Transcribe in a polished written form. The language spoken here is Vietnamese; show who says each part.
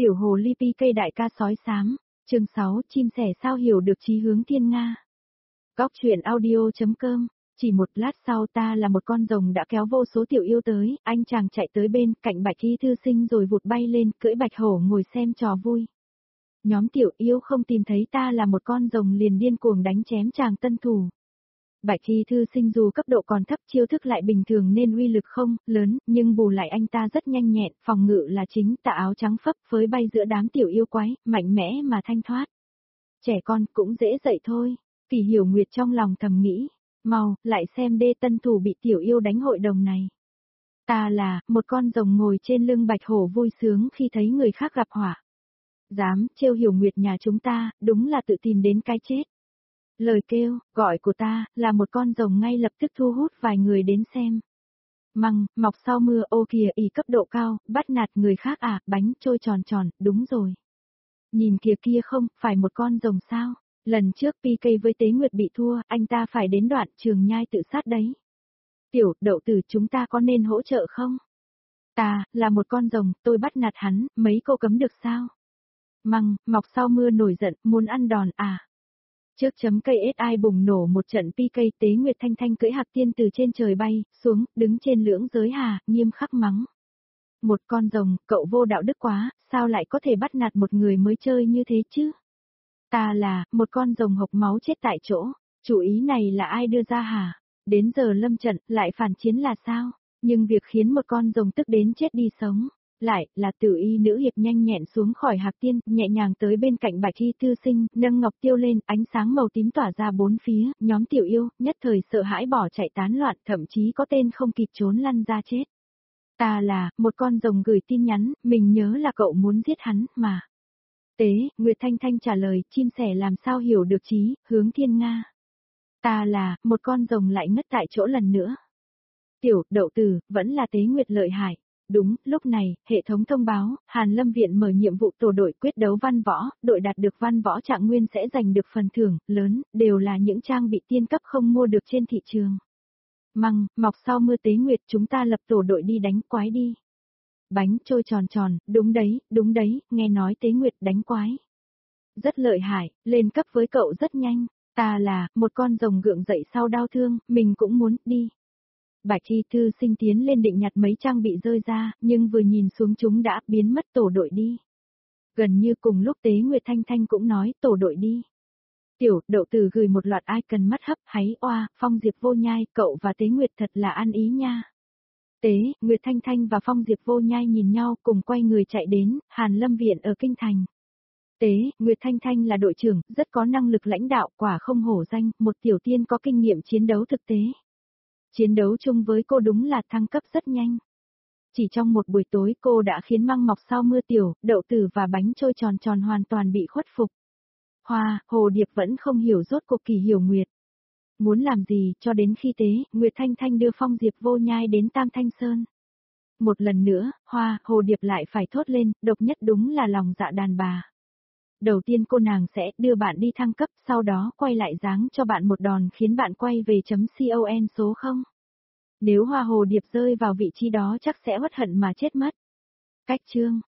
Speaker 1: Tiểu hồ ly PK đại ca sói xám, chương 6, chim sẻ sao hiểu được chí hướng thiên Nga. Góc truyện audio.com, chỉ một lát sau ta là một con rồng đã kéo vô số tiểu yêu tới, anh chàng chạy tới bên cạnh Bạch Hy thư sinh rồi vụt bay lên, cưỡi bạch hổ ngồi xem trò vui. Nhóm tiểu yêu không tìm thấy ta là một con rồng liền điên cuồng đánh chém chàng tân thủ. Bạch Hy thư sinh dù cấp độ còn thấp chiêu thức lại bình thường nên uy lực không lớn, nhưng bù lại anh ta rất nhanh nhẹn, phòng ngự là chính, tà áo trắng phấp phới bay giữa đám tiểu yêu quái, mạnh mẽ mà thanh thoát. Trẻ con cũng dễ dậy thôi, Kỳ Hiểu Nguyệt trong lòng thầm nghĩ, mau, lại xem đê tân thủ bị tiểu yêu đánh hội đồng này. Ta là, một con rồng ngồi trên lưng bạch hổ vui sướng khi thấy người khác gặp họa. Dám trêu Hiểu Nguyệt nhà chúng ta, đúng là tự tìm đến cái chết. Lời kêu, gọi của ta, là một con rồng ngay lập tức thu hút vài người đến xem. Măng, mọc sau mưa ô kìa ỉ cấp độ cao, bắt nạt người khác à, bánh trôi tròn tròn, đúng rồi. Nhìn kìa kia không, phải một con rồng sao? Lần trước PK với Tế Nguyệt bị thua, anh ta phải đến đoạn trường nhai tự sát đấy. Tiểu, đậu tử chúng ta có nên hỗ trợ không? Ta, là một con rồng, tôi bắt nạt hắn, mấy cô cấm được sao? Măng, mọc sau mưa nổi giận, muốn ăn đòn à? Trước chấm cây SI bùng nổ một trận PK, Tế Nguyệt Thanh Thanh cưỡi hạc tiên từ trên trời bay, xuống, đứng trên lưỡng giới hà, nghiêm khắc mắng. Một con rồng, cậu vô đạo đức quá, sao lại có thể bắt nạt một người mới chơi như thế chứ? Ta là, một con rồng hộc máu chết tại chỗ, chủ ý này là ai đưa ra hả? Đến giờ lâm trận, lại phản chiến là sao? Nhưng việc khiến một con rồng tức đến chết đi sống, lại là Tử Y nữ hiệp nhanh nhẹn xuống khỏi hạc tiên, nhẹ nhàng tới bên cạnh Bạch Hy thư sinh, nâng ngọc tiêu lên, ánh sáng màu tím tỏa ra bốn phía, nhóm tiểu yêu, nhất thời sợ hãi bỏ chạy tán loạn, thậm chí có tên không kịp trốn lăn ra chết. Ta là, một con rồng gửi tin nhắn, mình nhớ là cậu muốn giết hắn, mà. Tế, Nguyệt Thanh Thanh trả lời, chim sẻ làm sao hiểu được chí hướng thiên Nga. Ta là, một con rồng lại ngất tại chỗ lần nữa. Tiểu, đậu tử, vẫn là Tế Nguyệt lợi hại. Đúng, lúc này, hệ thống thông báo, Hàn Lâm Viện mở nhiệm vụ tổ đội quyết đấu văn võ, đội đạt được văn võ trạng nguyên sẽ giành được phần thưởng lớn, đều là những trang bị tiên cấp không mua được trên thị trường. Măng, mọc sau mưa Tế Nguyệt chúng ta lập tổ đội đi đánh quái đi. Bánh trôi tròn tròn, đúng đấy, nghe nói Tế Nguyệt đánh quái. Rất lợi hại, lên cấp với cậu rất nhanh, ta là, một con rồng gượng dậy sau đau thương, mình cũng muốn, đi. Bạch Hy thư sinh tiến lên định nhặt mấy trang bị rơi ra, nhưng vừa nhìn xuống chúng đã biến mất tổ đội đi. Gần như cùng lúc Tế Nguyệt Thanh Thanh cũng nói tổ đội đi. Tiểu, đậu tử gửi một loạt icon mắt hấp, háy oa, Phong Diệp Vô Nhai, cậu và Tế Nguyệt thật là ăn ý nha. Tế, Nguyệt Thanh Thanh và Phong Diệp Vô Nhai nhìn nhau cùng quay người chạy đến, Hàn Lâm Viện ở Kinh Thành. Tế, Nguyệt Thanh Thanh là đội trưởng, rất có năng lực lãnh đạo, quả không hổ danh, một tiểu tiên có kinh nghiệm chiến đấu thực tế. Chiến đấu chung với cô đúng là thăng cấp rất nhanh. Chỉ trong một buổi tối cô đã khiến măng mọc sau mưa tiểu, đậu tử và bánh trôi tròn tròn hoàn toàn bị khuất phục. Hoa, Hồ Điệp vẫn không hiểu rốt cuộc Kỳ Hiểu Nguyệt muốn làm gì cho đến khi Tế, Nguyệt Thanh Thanh đưa Phong Diệp Vô Nhai đến Tam Thanh Sơn. Một lần nữa, Hoa, Hồ Điệp lại phải thốt lên, độc nhất đúng là lòng dạ đàn bà. Đầu tiên cô nàng sẽ đưa bạn đi thăng cấp, sau đó quay lại giáng cho bạn một đòn khiến bạn quay về chấm CON số 0. Nếu Hoa Hồ Điệp rơi vào vị trí đó chắc sẽ uất hận mà chết mất. Cách chương